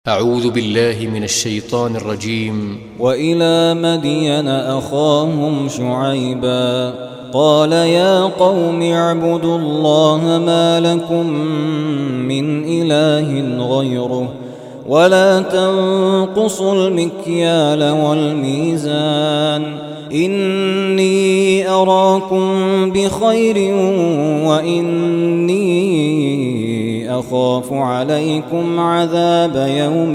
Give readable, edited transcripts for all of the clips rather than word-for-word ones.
أعوذ بالله من الشيطان الرجيم. وإلى مدين أخاهم شعيبا قال يا قوم اعبدوا الله ما لكم من إله غيره ولا تنقصوا المكيال والميزان إني أراكم بخير وإني أخاف عليكم عذاب يوم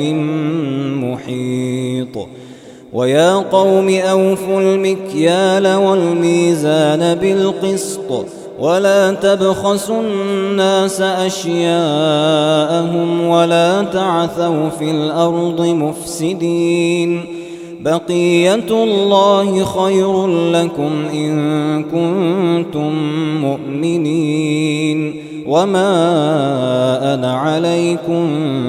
محيط ويا قوم أوفوا المكيال والميزان بالقسط ولا تبخسوا الناس أشياءهم ولا تعثوا في الأرض مفسدين بقية الله خير لكم إن كنتم مؤمنين وما أنا عليكم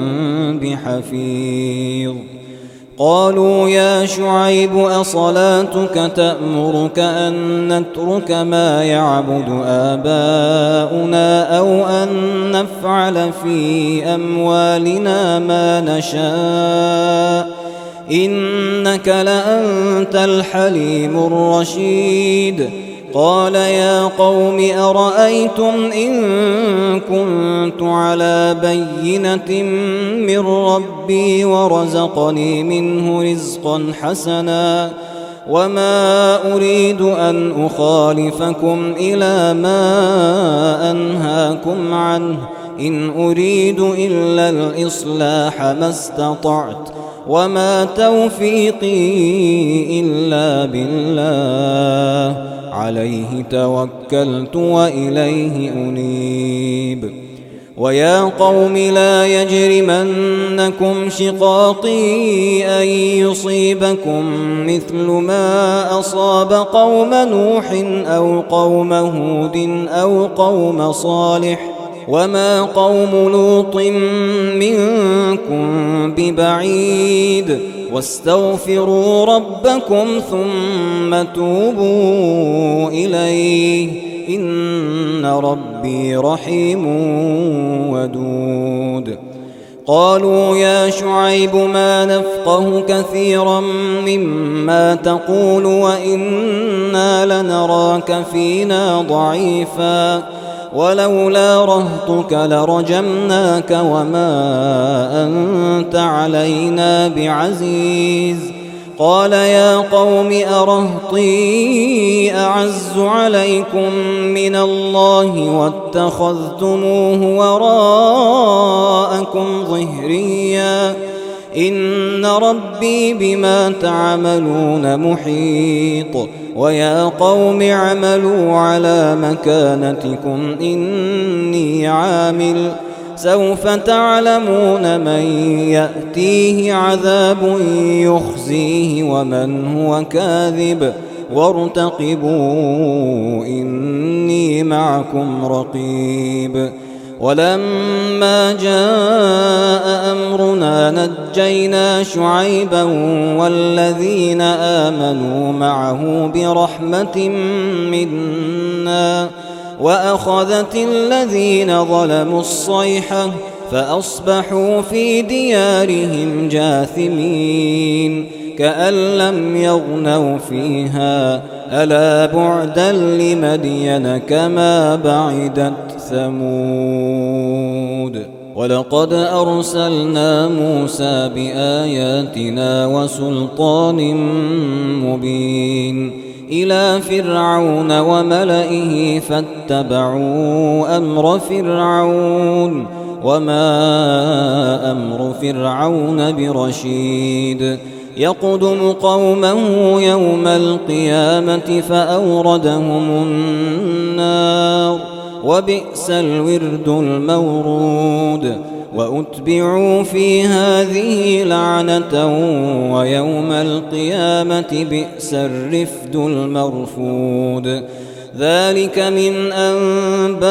بحفيظ قالوا يا شعيب أصلاتك تأمرك أن نترك ما يعبد آباؤنا أو أن نفعل في أموالنا ما نشاء إنك لأنت الحليم الرشيد قال يا قوم أرأيتم إن كنت على بينة من ربي ورزقني منه رزقا حسنا وما أريد أن أخالفكم إلى ما أنهاكم عنه إن أريد إلا الإصلاح ما استطعت وما توفيقي إلا بالله عليه توكلت وإليه أنيب ويا قوم لا يجرمنكم شقاقي أن يصيبكم مثل ما أصاب قوم نوح أو قوم هود أو قوم صالح وما قوم لوط منكم ببعيد واستغفروا ربكم ثم توبوا إليه إن ربي رحيم ودود قالوا يا شعيب ما نفقه كثيرا مما تقول وإنا لنراك فينا ضعيفا ولولا رهطك لرجمناك وما أنت علينا بعزيز قال يا قوم أرهطي أعز عليكم من الله واتخذتموه وراءكم ظهريا إن ربي بما تعملون محيط ويا قوم اعملوا على مكانتكم إني عامل سوف تعلمون من يأتيه عذاب يخزيه ومن هو كاذب وارتقبوا إني معكم رقيب ولما جاء أمرنا نجينا شعيبا والذين آمنوا معه برحمة منا وأخذت الذين ظلموا الصيحة فأصبحوا في ديارهم جاثمين كأن لم يغنوا فيها ألا بعدا لمدين كما بعدت ثمود ولقد أرسلنا موسى بآياتنا وسلطان مبين إلى فرعون وملئه فاتبعوا أمر فرعون وما أمر فرعون برشيد يقدم قومه يوم القيامة فأوردهم النار وبئس الورد المورود وأتبعوا في هذه لعنة ويوم القيامة بئس الرفد المرفود ذلك من أنباء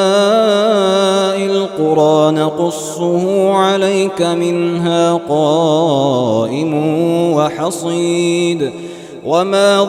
القرى نقصه عليك منها قائم وحصيد وما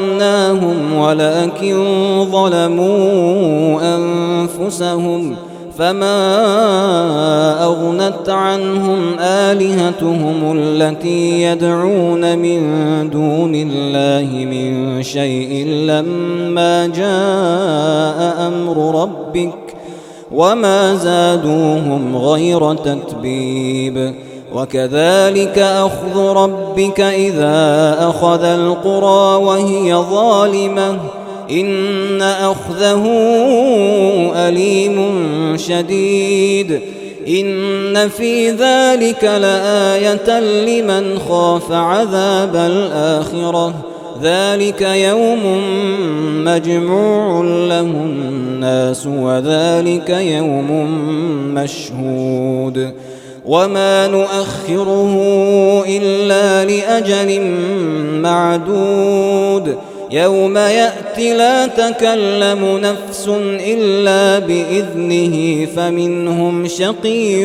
ظلمناهم ولكن ظلموا أنفسهم فما أغنت عنهم آلهتهم التي يدعون من دون الله من شيء لما جاء أمر ربك وما زادوهم غير تتبيب وكذلك أخذ ربك إذا أخذ القرى وهي ظالمة إن أخذه أليم شديد إن في ذلك لآية لمن خاف عذاب الآخرة ذلك يوم مجموع له الناس وذلك يوم مشهود وما نؤخره إلا لأجل معدود يوم يأتي لا تكلم نفس إلا بإذنه فمنهم شقي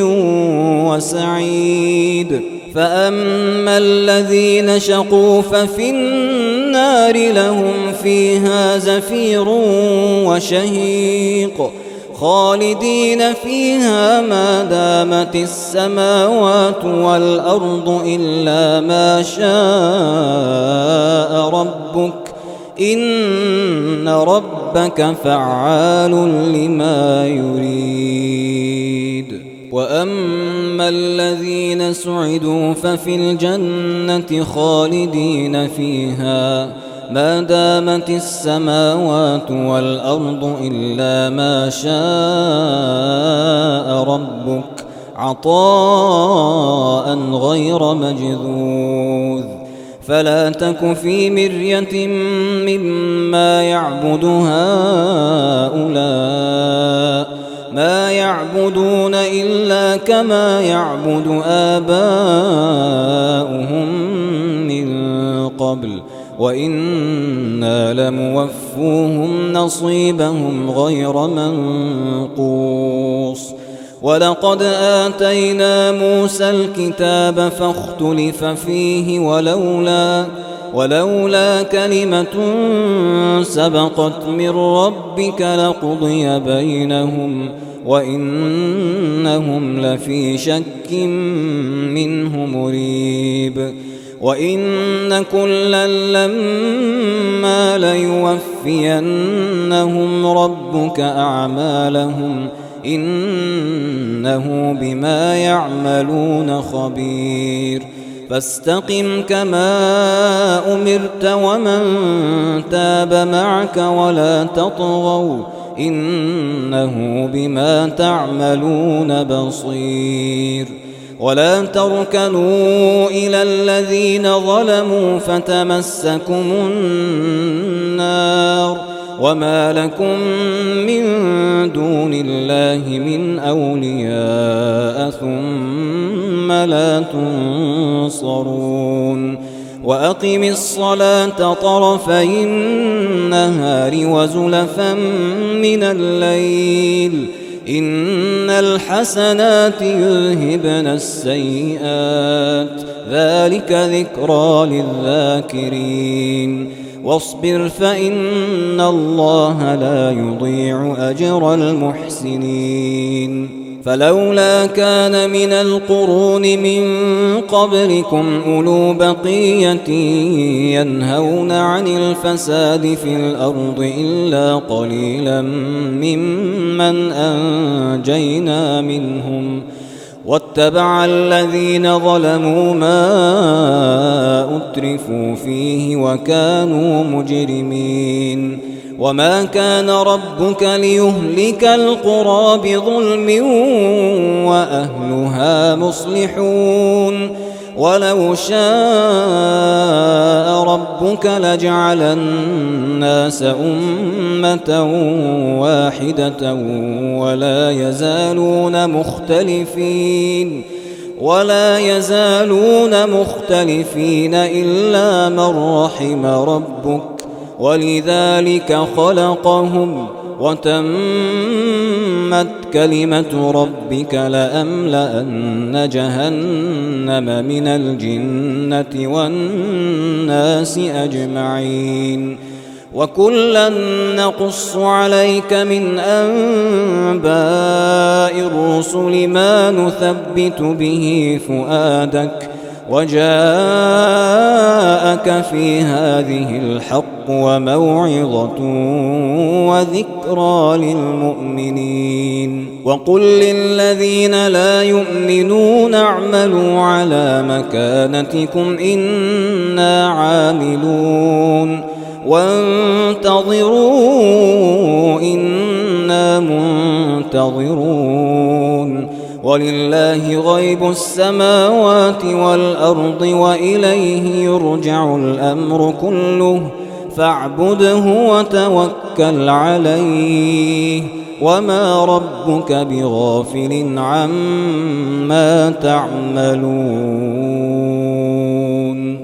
وسعيد فأما الذين شقوا ففي النار لهم فيها زفير وشهيق خالدين فيها ما دامت السماوات والأرض إلا ما شاء ربك إن ربك فعال لما يريد وأما الذين سعدوا ففي الجنة خالدين فيها ما دامت السماوات والأرض إلا ما شاء ربك عطاء غير مجذوذ فلا تك في مرية مما يعبد هؤلاء ما يعبدون إلا كما يعبد آباؤهم من قبل وإنا لموفوهم نصيبهم غير منقوص ولقد آتينا موسى الكتاب فاختلف فيه ولولا كلمة سبقت من ربك لقضي بينهم وإنهم لفي شك منه مريب وإن كلا لما ليوفينهم ربك أعمالهم إنه بما يعملون خبير فاستقم كما أمرت ومن تاب معك ولا تطغوا إنه بما تعملون بصير ولا تركنوا إلى الذين ظلموا فتمسكم النار وما لكم من دون الله من أولياء ثم لا تنصرون وأقم الصلاة طرفي النهار وزلفا من الليل إن الحسنات يذهبن السيئات ذلك ذكرى للذاكرين واصبر فإن الله لا يضيع أجر المحسنين فلولا كان من القرون من قبلكم أولو بقية ينهون عن الفساد في الأرض إلا قليلا ممن أنجينا منهم واتبع الذين ظلموا ما أترفوا فيه وكانوا مجرمين وما كان ربك ليهلك القرى بظلم وأهلها مصلحون ولو شاء ربك لجعل الناس أمة واحدة ولا يزالون مختلفين إلا من رحم ربك ولذلك خلقهم وتمت كلمة ربك لأملأن جهنم من الجنة والناس أجمعين وكلا نقص عليك من أنباء الرسل ما نثبت به فؤادك وجاءك في هذه الحق وموعظة وذكرى للمؤمنين وقل للذين لا يؤمنون اعملوا على مكانتكم إنا عاملون وانتظروا إنا منتظرون ولله غيب السماوات والأرض وإليه يرجع الأمر كله فاعبده وتوكل عليه وما ربك بغافل عما تعملون.